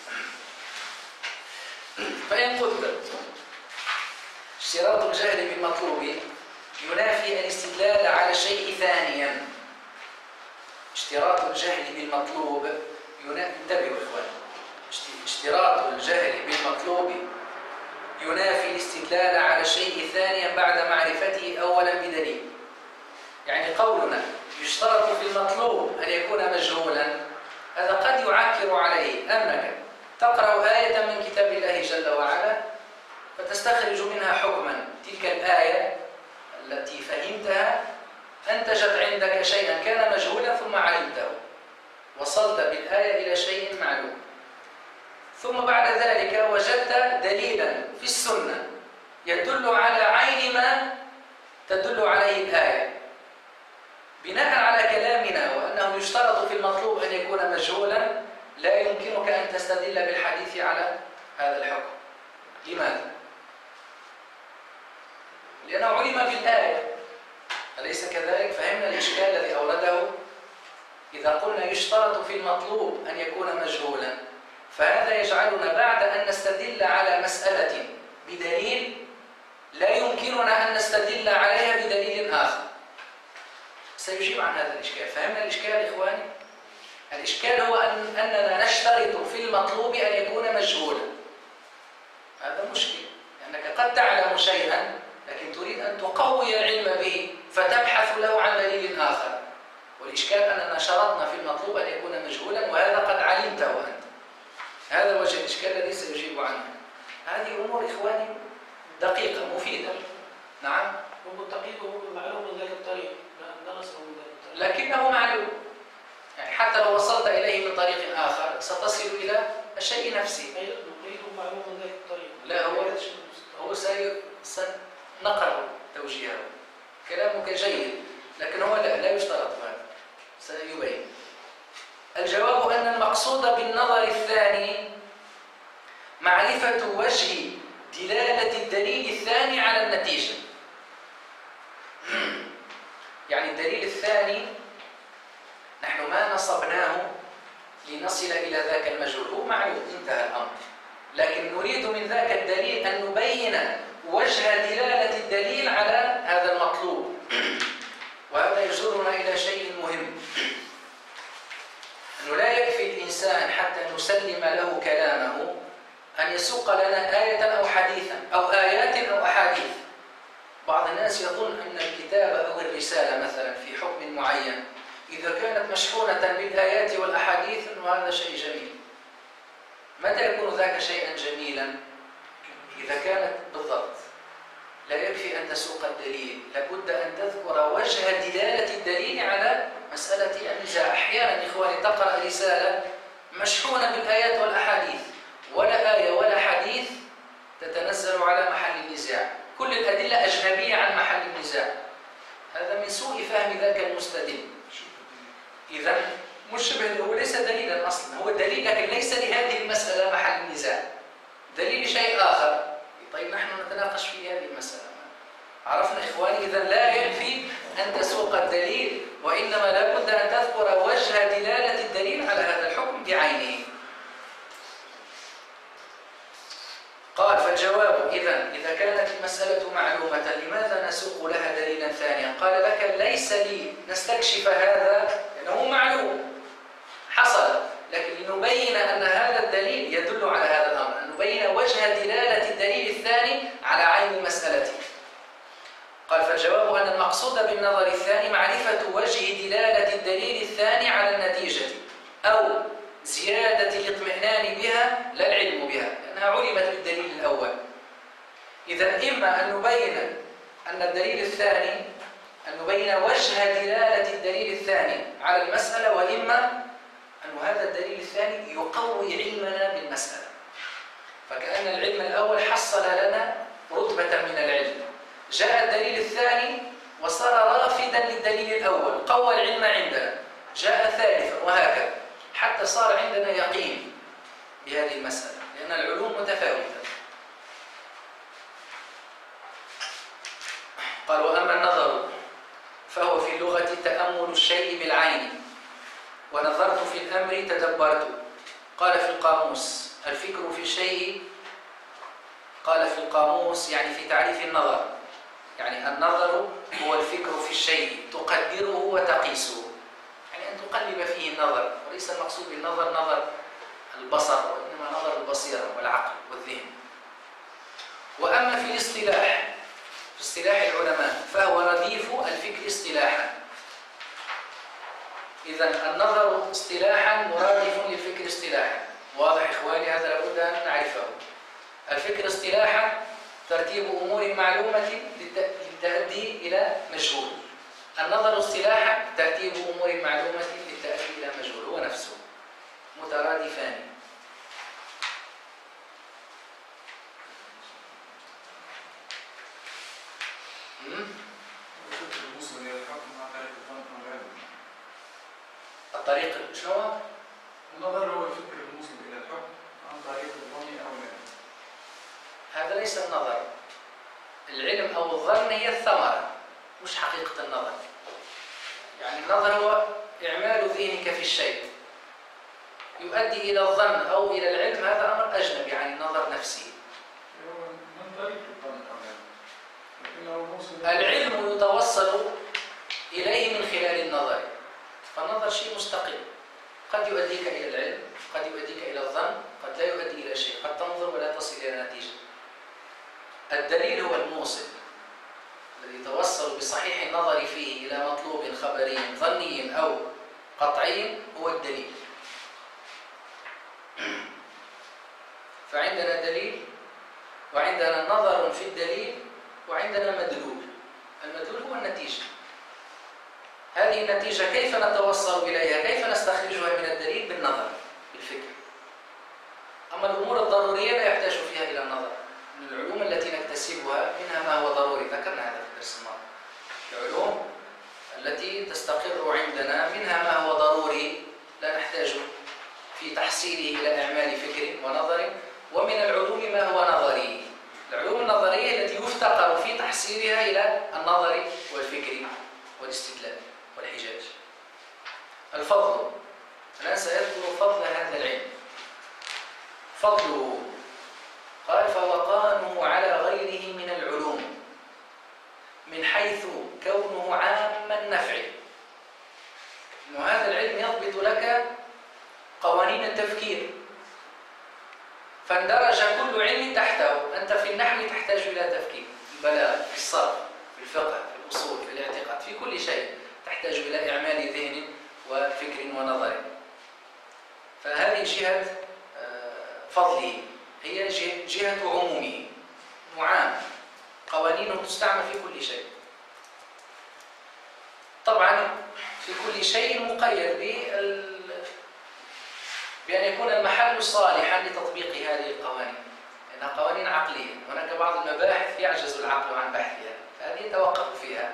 Speaker 1: فإن قلت اشتراط الجهل بالمطلوب ينافي الاستدلال على الشيء ثانيا. اشتراط الجهل بالمطلوب انتبهوا إخوان، اشتراط الجهل بالمطلوب ينافي الاستدلال على الشيء ثانيا بعد معرفته أولا بدليل. يعني قولنا يشترط في المطلوب أن يكون مجهولا، هذا قد يعكر عليه أنك تقرأ آية من كتاب الله جل وعلا فتستخرج منها حكما، تلك الآية التي فهمتها أنتجت عندك شيئا كان مجهولا ثم علمته، وصلت بالآية إلى شيء معلوم، ثم بعد ذلك وجدت دليلا في السنة يدل على عين ما تدل عليه الآية. بناء على كلامنا وأنه يشترط في المطلوب أن يكون مجهولا، لا يمكنك أن تستدل بالحديث على هذا الحكم. لماذا؟ لأنه علم بالآية، أليس كذلك؟ فهمنا الإشكال الذي أورده. إذا قلنا يشترط في المطلوب أن يكون مجهولا، فهذا يجعلنا بعد أن نستدل على مسألة بدليل لا يمكننا أن نستدل عليها بدليل آخر. سيجيب عن هذا الإشكال. فهمنا الإشكال إخواني؟ الإشكال هو أننا نشترط في المطلوب أن يكون مجهولا. هذا مشكل، لأنك قد تعلم شيئا لكن تريد أن تقوي العلم به فتبحث له عن دليل آخر، والإشكال أننا شرطنا في المطلوب أن يكون مجهولا وهذا قد علمته أنت. هذا وجه الإشكال الذي سيجيب عنه. هذه أمور إخواني دقيقة مفيدة. نعم.
Speaker 3: ومتقيده معلوم من ذلك الطريق، لا نصره من ذلك الطريق،
Speaker 1: لكنه معلوم. يعني حتى لو وصلت إليه من طريق آخر ستصل إلى الشيء نفسه.
Speaker 3: أي نقيده معلوم من ذلك الطريق.
Speaker 1: لا هو سنقرأ توجيهه. كلامك جيد، لكن هو لا يشترط هذا، سيبين. الجواب أن المقصود بالنظر الثاني معرفة وجه دلالة الدليل الثاني على النتيجة. يعني الدليل الثاني نحن ما نصبناه لنصل إلى ذاك المجهول، هو معلوم انتهى الأمر، لكن نريد من ذاك الدليل أن نبين وجه دلالة الدليل على هذا المطلوب. وهذا يجرنا إلى شيء مهم، أنه لا يكفي الإنسان حتى نسلم له كلامه أن يسوق لنا آية أو حديثا أو آيات أو أحاديث. بعض الناس يظن أن الكتاب أو الرسالة مثلا في حكم معين إذا كانت مشحونة بالآيات والأحاديث أنه هذا شيء جميل. متى يكون ذاك شيئا جميلا؟ إذا كانت بالضبط. لا يكفي أن تسوق الدليل، لابد أن تذكر وجه دلالة الدليل على مسألة النزاع. أحيانا إخواني الرسالة مشحونة بالآيات والأحاديث، ولا آية ولا حديث تتنزل على محل النزاع، كل الأدلة أجنبية عن محل النزاع. هذا من سوء فهم ذاك المستدل. إذا مشبه هو ليس دليلا أصلا، هو دليل لكن ليس لهذه المسألة محل النزاع، دليل شيء آخر. طيب نحن نتناقش في هذه المسألة. عرفنا إخواني؟ إذا لا يكفي أن تسوق الدليل، وإنما لابد أن تذكر وجه دلالة الدليل على هذا الحكم بعينه. قال فالجواب إذا كانت المسألة معلومة لماذا نسوق لها دليلا ثانيا؟ قال لك ليس لي نستكشف هذا لأنه معلوم حصل، لكن لنبين أن هذا الدليل يدل على هذا الأمر، أن نبين وجه دلالة الدليل الثاني على عين المسألة. قال فالجواب أن المقصود بالنظر الثاني معرفة وجه دلالة الدليل الثاني على النتيجة، أو زيادة الاطمئنان بها لا العلم بها، لأنها علمت بالدليل الأول. إذا إما أن نبين أن الدليل الثاني، أن نبين وجه دلالة الدليل الثاني على المسألة، وإما أن هذا الدليل الثاني يقوي علمنا بالمسألة، فكأن العلم الأول حصل لنا رتبة من العلم، جاء الدليل الثاني وصار رافدا للدليل الأول، قوى العلم عندنا، جاء ثالثا وهكذا حتى صار عندنا يقين بهذه المسألة، لأن العلوم متفاوتة. قال وأما النظر فهو في اللغة تأمل الشيء بالعين، ونظرت في الأمر تدبرت. قال في القاموس الفكر في الشيء، قال في القاموس يعني في تعريف النظر، يعني النظر هو الفكر في الشيء تقدره وتقيسه، يعني أن تقلب فيه النظر، وليس المقصود بالنظر نظر البصر، وإنما نظر البصيرة والعقل والذهن. وأما في الاصطلاح، في اصطلاح العلماء فهو رديف الفكر اصطلاحا. إذا النظر اصطلاحا مرادف للفكر اصطلاحا. واضح إخواني؟ هذا لابد أن نعرفه. الفكر اصطلاحا ترتيب أمور معلومة للتأدي إلى مجهول. النظر اصطلاحا ترتيب أمور معلومة للتأدي إلى مجهول، هو نفسه مترادفان. الطريق شنو؟
Speaker 2: النظر هو الفكر الموصل إلى الحكم عن طريق الظن أو العلم.
Speaker 1: هذا ليس النظر. العلم أو الظن هي الثمرة مش حقيقة النظر. يعني النظر هو إعمال ذهنك في الشيء يؤدي إلى الظن أو إلى العلم، هذا أمر أجنبي عن النظر نفسه.
Speaker 2: من طريق الظن أو العلم.
Speaker 1: العلم يتوصل إليه من خلال النظر، فالنظر شيء مستقل، قد يؤديك إلى العلم، قد يؤديك إلى الظن، قد لا يؤدي إلى شيء، قد تنظر ولا تصل إلى نتيجة. الدليل هو الموصل الذي يتوصل بصحيح النظر فيه إلى مطلوب خبري ظني أو قطعي، هو الدليل. فعندنا دليل، وعندنا نظر في الدليل، وعندنا مدلول. المدلول هو النتيجة. هذه النتيجة كيف نتوصل إليها؟ كيف نستخرجها من الدليل؟ بالنظر، بالفكر. أما الأمور الضرورية لا يحتاج فيها إلى النظر. من العلوم التي نكتسبها منها ما هو ضروري، ذكرنا هذا في الدرس الماضي. العلوم التي تستقر عندنا منها ما هو ضروري لا نحتاج في تحصيله إلى إعمال فكر ونظر، ومن العلوم ما هو نظري. العلوم النظرية التي يفتقر في تحصيلها إلى النظر والفكر والاستدلال والحجاج. الفضل، الآن سيذكر فضل هذا العلم. فضله، قال فوقانه على غيره من العلوم من حيث كونه عام النفع. إنه هذا العلم يضبط لك قوانين التفكير، فاندرج كل علم تحته. أنت في النحو تحتاج إلى تفكير، في البلاغة، في الصرف، في الفقه، في الأصول، في الاعتقاد، في كل شيء تحتاج إلى إعمال ذهن وفكر ونظر. فهذه جهة فضله، هي جهة عمومه، معام، قوانينه تستعمل في كل شيء. طبعا في كل شيء مقيد بأن يكون المحل صالحا لتطبيق هذه القوانين، لأنها قوانين عقلية. هناك بعض المباحث يعجز العقل عن بحثها، فهذه يتوقف فيها.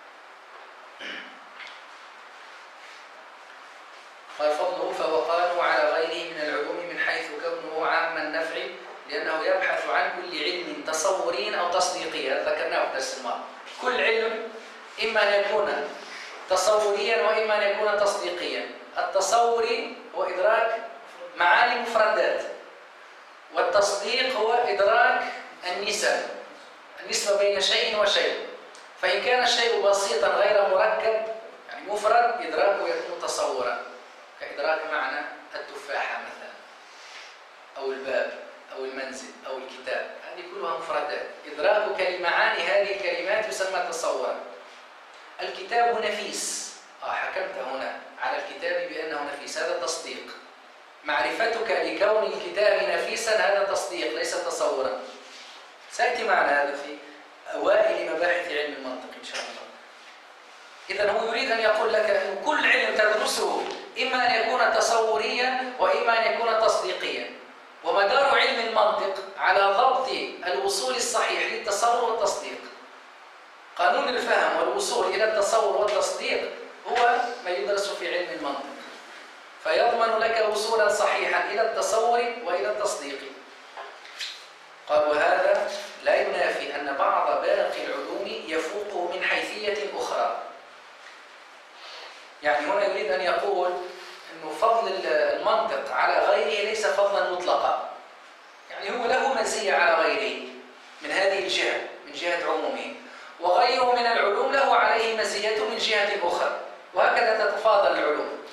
Speaker 1: قال فضله فهو قال على غيره من العلوم من حيث كونه عام النفع، لأنه يبحث عن كل علم تصوري أو تصديقي. هذا ذكرناه في درس الماضي. كل علم إما أن يكون تصوريا وإما أن يكون تصديقيا. التصوري هو إدراك معاني مفردات، والتصديق هو إدراك النسبة بين شيء وشيء. فإن كان الشيء بسيطا غير مركب يعني مفرد، إدراكه يكون تصورا، كإدراك معنى التفاحة مثلا، أو الباب أو المنزل أو الكتاب. هذه كلها مفردات، إدراكك لمعاني هذه الكلمات يسمى تصورا. الكتاب نفيس، حكمت هنا على الكتاب بأنه نفيس، هذا تصديق. معرفتك لكون الكتاب نفيسا هذا تصديق ليس تصورا. سيأتي معنا هذا في أوائل مباحث علم المنطق إن شاء الله. إذن هو يريد أن يقول لك أن كل علم تدرسه إما أن يكون تصوريا وإما أن يكون تصديقيا. ومدار علم المنطق على ضبط الوصول الصحيح للتصور والتصديق. قانون الفهم والوصول إلى التصور والتصديق هو ما يدرس في علم المنطق، فيضمن لك وصولا صحيحا إلى التصور وإلى التصديق. قال وهذا لا ينافي أن بعض باقي العلوم يفوقه من حيثية أخرى. يعني هنا يريد أن يقول أنه فضل المنطق على غيره ليس فضلا مطلقا، يعني هو له مزية على غيره من هذه الجهة، من جهة عمومه، وغيره من العلوم له عليه مزية من جهة أخرى، وهكذا تتفاضل العلوم.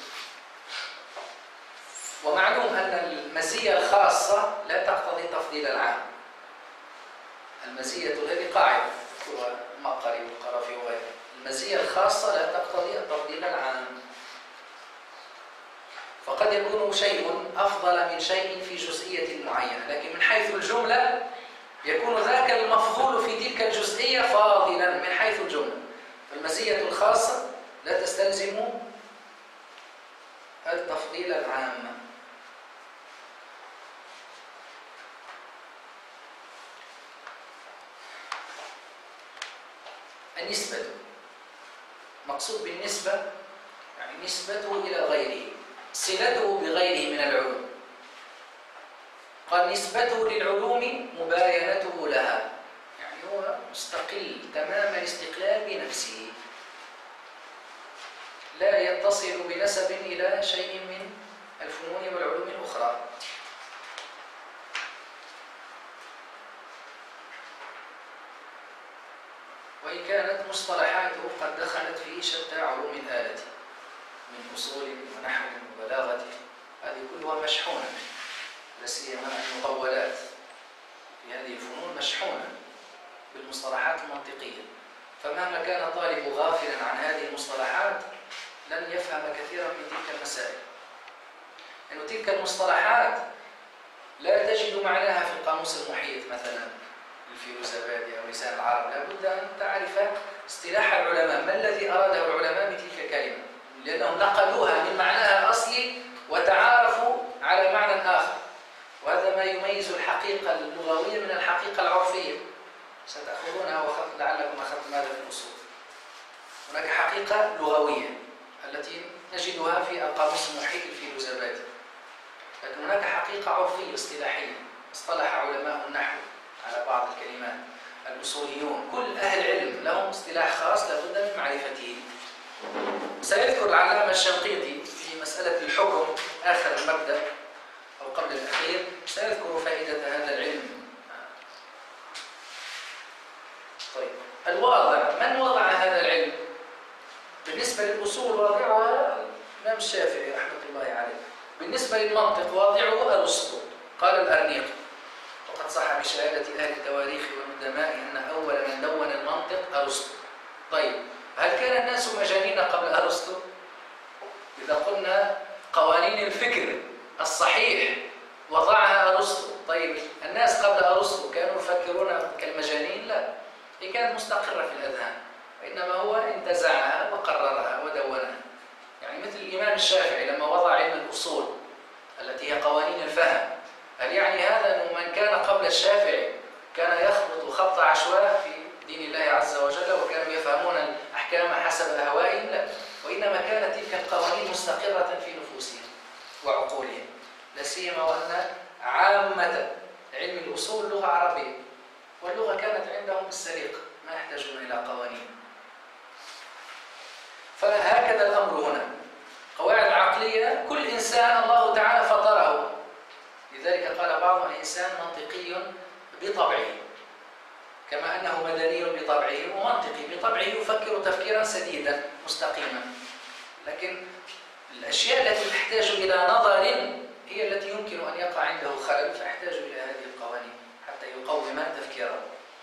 Speaker 1: ومعلوم أن المزية الخاصة لا تقتضي تفضيل العام. المزية هذه قاعدة المقري والقرافي وغيره، المزية الخاصة لا تقتضي التفضيل العام. فقد يكون شيء أفضل من شيء في جزئية معينة، لكن من حيث الجملة يكون ذاك المفضول في تلك الجزئية فاضلا من حيث الجملة. فالمزية الخاصة لا تستلزم التفضيل العام. النسبة، مقصود بالنسبة يعني نسبته إلى غيره، صلته بغيره من العلوم. قال نسبته للعلوم مباينته لها، يعني هو مستقل تمام الاستقلال بنفسه، لا يتصل بنسب إلى شيء من الفنون والعلوم الأخرى. وإن كانت مصطلحاته قد دخلت في شتى علوم الآلة من أصول ونحو وبلاغة، هذه كلها مشحونة، لا سيما المطولات في هذه الفنون مشحونة بالمصطلحات المنطقية. فمهما كان طالب غافلا عن هذه المصطلحات لن يفهم كثيرا من تلك المسائل، لأن تلك المصطلحات لا تجد معناها في القاموس المحيط مثلا الفيروزابادي أو لسان العرب. لابد أن تعرف اصطلاح العلماء، ما الذي أراده العلماء بتلك الكلمة، لأنهم نقلوها من معناها الأصلي وتعارفوا على معنى آخر. وهذا ما يميز الحقيقة اللغوية من الحقيقة العرفية، ستأخذونها لعلكم أخذتم هذا في الأصول. هناك حقيقة لغوية التي نجدها في القاموس المحيط الفيروزابادي، لكن هناك حقيقة عرفية اصطلاحية اصطلح علماء النحو على بعض الكلمات. الأصوليون كل أهل علم لهم اصطلاح خاص لابد من معرفته. سيذكر العلامة الشنقيطي في مسألة الحكم آخر المبدأ أو قبل الأخير، سيذكر فائدة هذا العلم. طيب الواضع، من وضع هذا العلم؟ بالنسبة للأصول واضعها الإمام الشافعي رحمة الله عليه. بالنسبة للمنطق واضعه أرسطو، قال الأرنيق وقد صح بشهادة أهل التواريخ والندماء أن أول من دون المنطق أرسطو. طيب هل كان الناس مجانين قبل أرسطو؟ إذا قلنا قوانين الفكر الصحيح وضعها أرسطو، طيب الناس قبل أرسطو كانوا يفكرون كالمجانين؟ لا، هي كانت مستقرة في الأذهان، وإنما هو انتزعها وقررها ودونها. يعني مثل الإمام الشافعي لما وضع علم الأصول التي التي هي قوانين الفهم. هل يعني هذا أنه من كان قبل الشافعي كان يخبط خبط عشواء في دين الله عز وجل وكانوا يفهمون الأحكام حسب أهوائهم؟ لا، وإنما كانت تلك القوانين مستقرة في نفوسهم وعقولهم، لا سيما وأن عامة علم الأصول لغة عربية، واللغة كانت عندهم بالسليقة، ما يحتاجون إلى قوانين. فهكذا الأمر هنا، قواعد عقلية كل إنسان الله تعالى فطره، لذلك قال بعض الإنسان منطقي بطبعه، كما أنه مدني بطبعه ومنطقي بطبعه، يفكر تفكيرا سديدا مستقيما، لكن الأشياء التي تحتاج إلى نظر هي التي يمكن أن يقع عنده خلل، فيحتاج إلى هذه القوانين حتى يقوم تفكيره.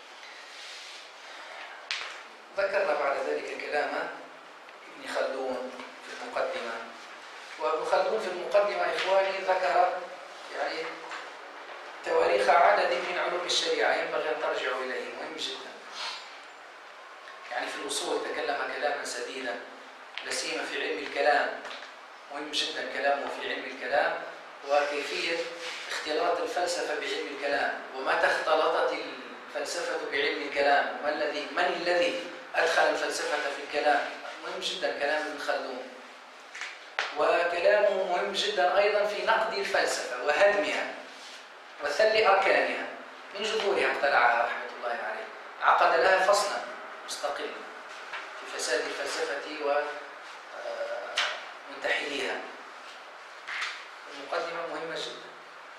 Speaker 1: ذكرنا بعد ذلك كلام ابن خلدون في المقدمة، وابن خلدون في المقدمة إخواني ذكر يعني تواريخ عدد من علوم الشريعة ينبغي أن ترجعوا إليه، مهم جدا. يعني في الأصول تكلم كلاما سديدا، لا سيما في علم الكلام، مهم جدا كلامه في علم الكلام وكيفية اختلاط الفلسفة بعلم الكلام، ومتى اختلطت الفلسفة بعلم الكلام، من الذي أدخل الفلسفة في الكلام. مهم جدا كلام ابن خلدون، وكلامه مهم جدا أيضا في نقد الفلسفة وهدمها وثل أركانها من جذورها، اقتلعها رحمة الله عليه، عقد لها فصلا مستقلا في فساد الفلسفة ومنتحليها. المقدمة مهمة جدا.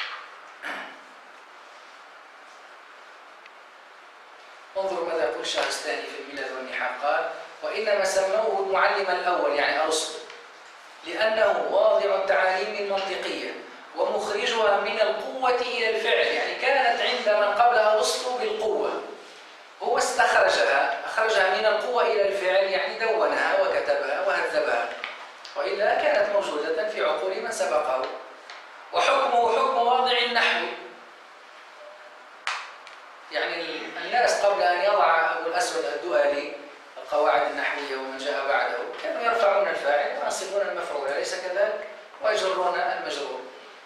Speaker 1: انظروا ماذا يقول الشهرستاني في الملل والنحاء، قال: وإنما سموه المعلم الأول يعني أرسطو لأنه واضع التعاليم المنطقية ومخرجها من القوة إلى الفعل، يعني كانت عند من قبل أرسطو بالقوة، هو أخرجها من القوة إلى الفعل، يعني دونها وكتبها وهذبها، وإلا كانت موجودة في عقول من سبقه. وحكمه حكم واضع النحو، يعني الناس قبل أن يضع أبو الأسود الدؤلي القواعد النحوية ومن جاء بعده كانوا يرفعون الفاعل وينصبون المفعول، أليس كذلك؟ ويجرون المجرور.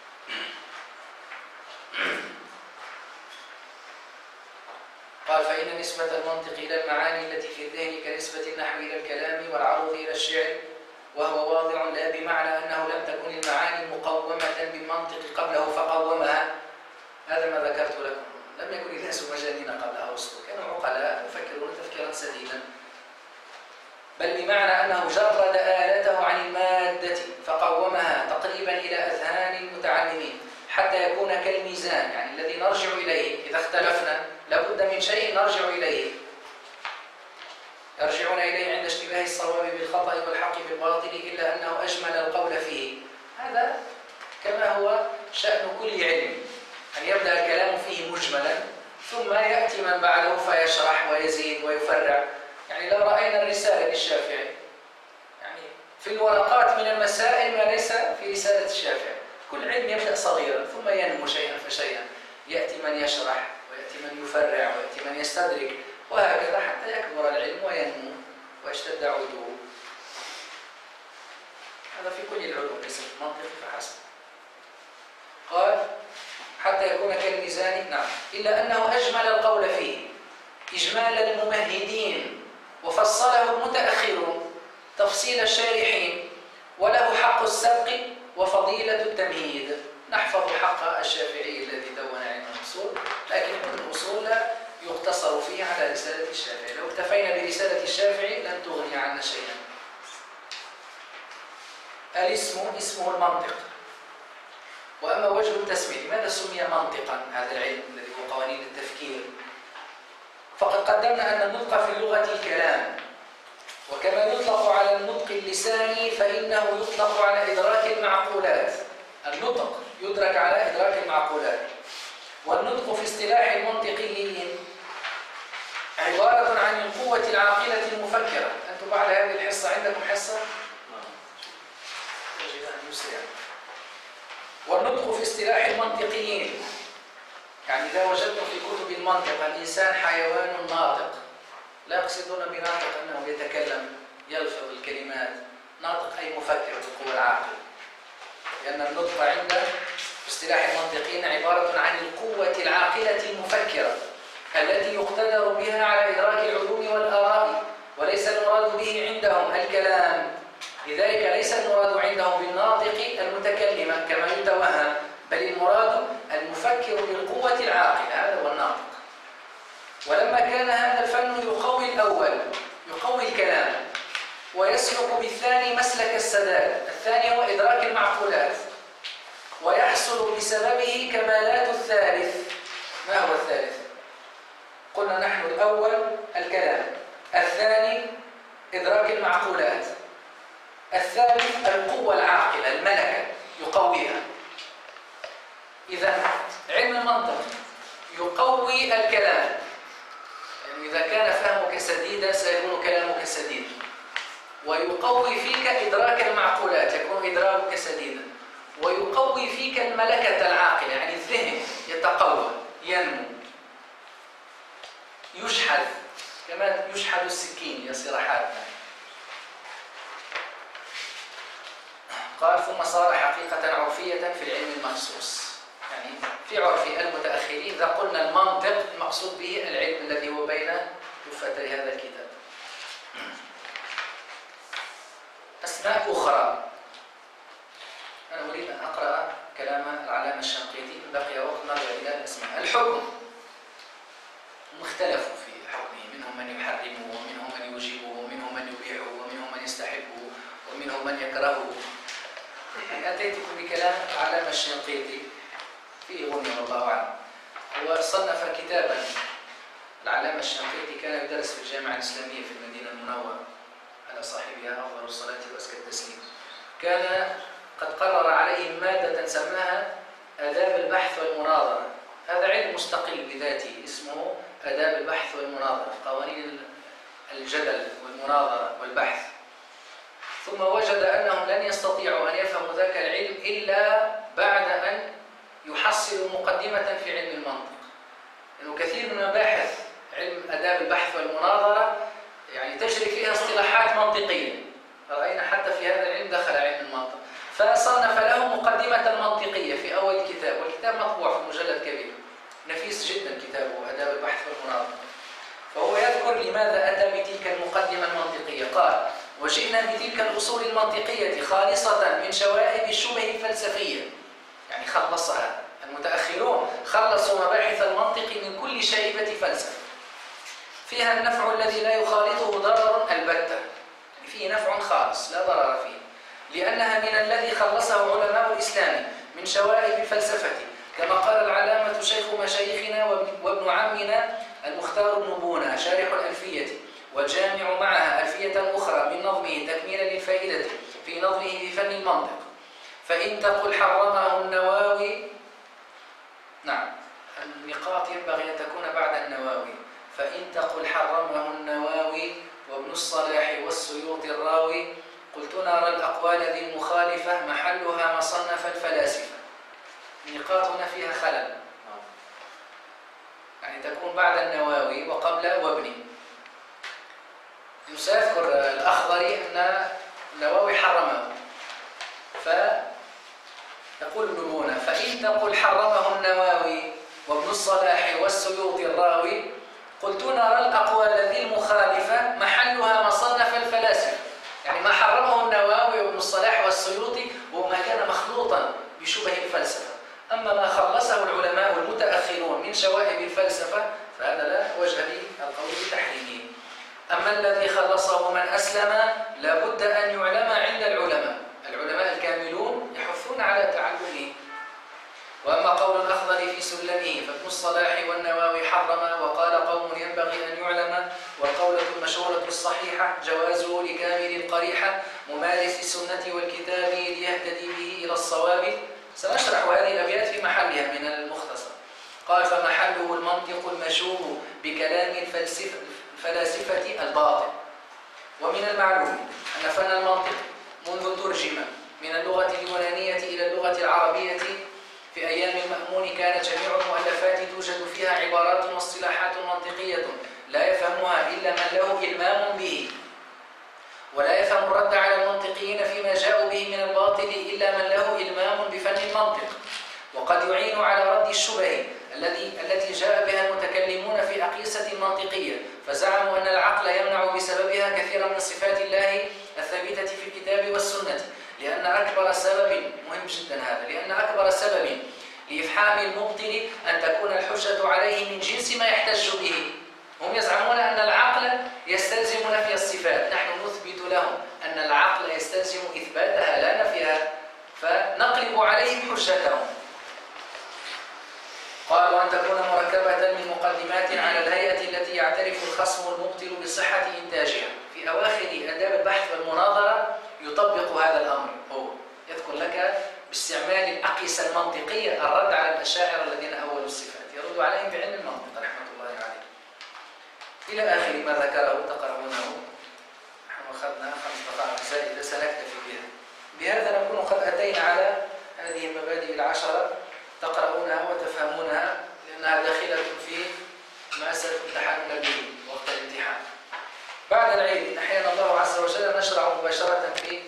Speaker 1: قال: فإن نسبة المنطق إلى المعاني التي في الذهن كنسبة النحو إلى الكلام والعروض إلى الشعر، وهو واضع لا بمعنى أنه لم تكن المعاني مقومة بالمنطق قبله فقومها. هذا ما ذكرت لكم، لم يكن الناس مجانين قبل أرسطو، كانوا عقلاء يفكرون تفكيرا سديدا، بل بمعنى أنه جرد آلته عن المادة فقومها تقريبا إلى أذهان المتعلمين حتى يكون كالميزان، يعني الذي نرجع إليه إذا اختلفنا لابد من شيء نرجع إليه، يرجعون إليه عند اشتباه الصواب بالخطأ والحق بالباطل، إلا أنه أجمل القول فيه. هذا كما هو شأن كل علم، أن يبدأ الكلام فيه مجملا ثم يأتي من بعده فيشرح ويزيد ويفرع. يعني لو رأينا الرسالة للشافعي، يعني في الورقات من المسائل ما ليس في رسالة الشافعي. كل علم يبدأ صغيرا ثم ينمو شيئا فشيئا، يأتي من يشرح ويأتي من يفرع ويأتي من يستدرك، وهكذا حتى يكبر العلم وينمو ويشتد عوده. هذا في كل العلوم ليس في المنطق فحسب. قال: حتى يكون كالميزان، نعم، إلا أنه أجمل القول فيه إجمال الممهدين، وفصله المتأخرون تفصيل الشارحين، وله حق السبق وفضيلة التمهيد. نحفظ حق الشافعي الذي دون علم الأصول، لكن الأصول لا يقتصر فيه على رسالة الشافعي، لو اكتفينا برسالة الشافعي لن تغني عنا شيئا. الاسم اسمه المنطق. وأما وجه التسمية، لماذا سمي منطقا هذا العلم الذي هو قوانين التفكير؟ فقد قدمنا أن النطق في اللغة الكلام، وكما يطلق على النطق اللساني فإنه يطلق على إدراك المعقولات. النطق يدرك على إدراك المعقولات. والنطق في اصطلاح المنطقيين عبارة عن القوة العاقلة المفكرة. أنتم بعد هذه الحصة عندكم حصة؟ يجب أن يسرع. والنطق في اصطلاح المنطقيين، يعني إذا وجدتم في كتب المنطق الإنسان حيوان ناطق، لا يقصدون بناطق أنه يتكلم يلفظ الكلمات، ناطق أي مفكر بالقوة العاقلة. لأن النطق عند اصطلاح المنطقيين عبارة عن القوة العاقلة المفكرة التي يقتدر بها على إدراك العلوم والآراء، وليس المراد به عندهم الكلام. لذلك ليس المراد عندهم بالناطق المتكلم كما يتوهم، بل المراد المفكر بالقوة العاقلة، هذا هو الناطق. ولما كان هذا الفن يقوي الأول، يقوي الكلام، ويسلك بالثاني مسلك السداد، الثاني هو إدراك المعقولات، ويحصل بسببه كمالات الثالث. ما هو الثالث؟ قلنا نحن الأول الكلام، الثاني إدراك المعقولات، الثالث القوة العاقلة الملكة يقويها. إذا علم المنطق يقوي الكلام، يعني إذا كان فهمك سديدا سيكون كلامك سديدا، ويقوي فيك إدراك المعقولات يكون إدراكك سديدا، ويقوي فيك الملكة العاقلة، يعني الذهن يتقوى ينمو يشحذ، كما يشحذ السكين يصير حادا. قال ثم صار حقيقة عرفية في العلم المخصوص، يعني في عرف المتأخرين إذا قلنا المنطق المقصود به العلم الذي هو بين دفتي هذا الكتاب. أسماء أخرى، أنا أريد أن أقرأ كلام العلامة الشنقيطي، بقي وقت نرجع إلى الأسماء. الحكم مختلفوا في حكمه، منهم من يحرمه، ومنهم من يوجبه، ومنهم من يبيحه، ومنهم من يستحبه، ومنهم من يكرهه. أتيتكم بكلام العلامة الشنقيطي فيه غنية والله أعلم. هو صنف كتابا، العلامة الشنقيطي كان يدرس في الجامعة الإسلامية في المدينة المنورة، على صاحبها أفضل الصلاة وأزكى التسليم. كان قد قرر عليهم مادة سماها آداب البحث والمناظرة. هذا علم مستقل بذاته اسمه آداب البحث والمناظرة، قوانين الجدل والمناظرة والبحث. ثم وجد أنهم لن يستطيعوا أن يفهموا ذاك العلم إلا بعد أن يحصلوا مقدمة في علم المنطق، لأنه كثير من مباحث علم آداب البحث والمناظرة يعني تجري فيها اصطلاحات منطقية، رأينا حتى في هذا العلم دخل علم المنطق، فصنف له مقدمة منطقية في أول الكتاب، والكتاب مطبوع في مجلد كبير نفيس جدا كتابه آداب البحث والمناظرة. فهو يذكر لماذا أتى بتلك المقدمة المنطقية. قال: وجئنا بتلك الأصول المنطقية خالصة من شوائب الشبه الفلسفية، يعني خلصها المتأخرون، خلصوا مباحث المنطق من كل شائبة فلسفة، فيها النفع الذي لا يخالطه ضرر البتة، يعني فيه نفع خالص لا ضرر فيه، لأنها من الذي خلصه علماء الإسلام من شوائب الفلسفة، كما قال العلامة شيخ مشايخنا وابن عمنا المختار بن بونة شارح الألفية، والجامع معها ألفية أخرى من نظمه تكميلا للفائدة في نظمه بفن المنطق. فإن تقل حرمه النواوي، نعم النقاط ينبغي أن تكون بعد النواوي. فإن تقل حرمه النواوي وابن الصلاح والسيوطي الراوي، قلت نرى الأقوال ذي المخالفة محلها مصنف الفلاسفة. النقاط هنا فيها خلل، يعني تكون بعد النواوي وقبل وابن. سيذكر الأخضري أن النواوي حرمه، فيقول ابن بونة: فإن تقل حرمه النواوي وابن الصلاح والسيوطي الراوي، قلت نرى الأقوال ذي المخالفة محلها مصنف الفلاسفة. يعني ما حرمه النواوي وابن الصلاح والسيوطي هو ما كان مخلوطا بشبه الفلسفة، أما ما خلصه العلماء المتأخرون من شوائب الفلسفة فهذا لا وجه للقول بتحريمه. أما الذي خلصه من أسلم لابد أن يعلم عند العلماء الكاملون يحثون على تعلمه. وأما قول الأخضر في سلمه فابن الصلاح والنواوي حرم، وقال قوم ينبغي أن يعلم، والقولة المشهورة الصحيحة جوازه لكامل القريحة ممارس السنة والكتاب ليهتدي به إلى الصواب. سنشرح هذه الأبيات في محلها من المختصر. قال: فمحله المنطق المشهور بكلام الفلاسفة الباطل. ومن المعلوم أن فن المنطق منذ ترجم من اللغة اليونانية إلى اللغة العربية في أيام المأمون كانت جميع المؤلفات توجد فيها عبارات واصطلاحات منطقية لا يفهمها إلا من له إلمام به، ولا يفهم الرد على المنطق المنطقيين فيما جاءوا به من الباطل إلا من له إلمام بفن المنطق، وقد يعين على رد الشبه التي جاء بها المتكلمون في أقيسة منطقية، فزعموا أن العقل يمنع بسببها كثيرا من صفات الله الثابتة في الكتاب والسنة، لأن أكبر سبب مهم جدا هذا، لأن أكبر سبب لإفحام المبطل أن تكون الحجة عليه من جنس ما يحتج به. هم يزعمون أن العقل يستلزم نفي الصفات، نحن نثبت لهم أن العقل يستلزم إثباتها لا نفيها، فنقلب عليهم حجتهم. قال: وأن تكون مركبة من مقدمات على الهيئة التي يعترف الخصم المبطل بصحة إنتاجها. في أواخر آداب البحث والمناظرة يطبق هذا الأمر، هو يذكر لك باستعمال الأقيسة المنطقية الرد على الأشاعرة الذين أولوا الصفات، يرد عليهم بعلم المنطق رحمة الله عليه. إلى آخر ما ذكره تقرؤونه. نحن أخذنا 5 دقائق زائدة سنكتفي بها. بهذا نكون قد أتينا على هذه المبادئ ال10 تقرؤونها وتفهمونها، لأنها داخلة في ما ستمتحنون به وقت الامتحان. بعد العيد أحيانا الله عز وجل نشرع مباشرة في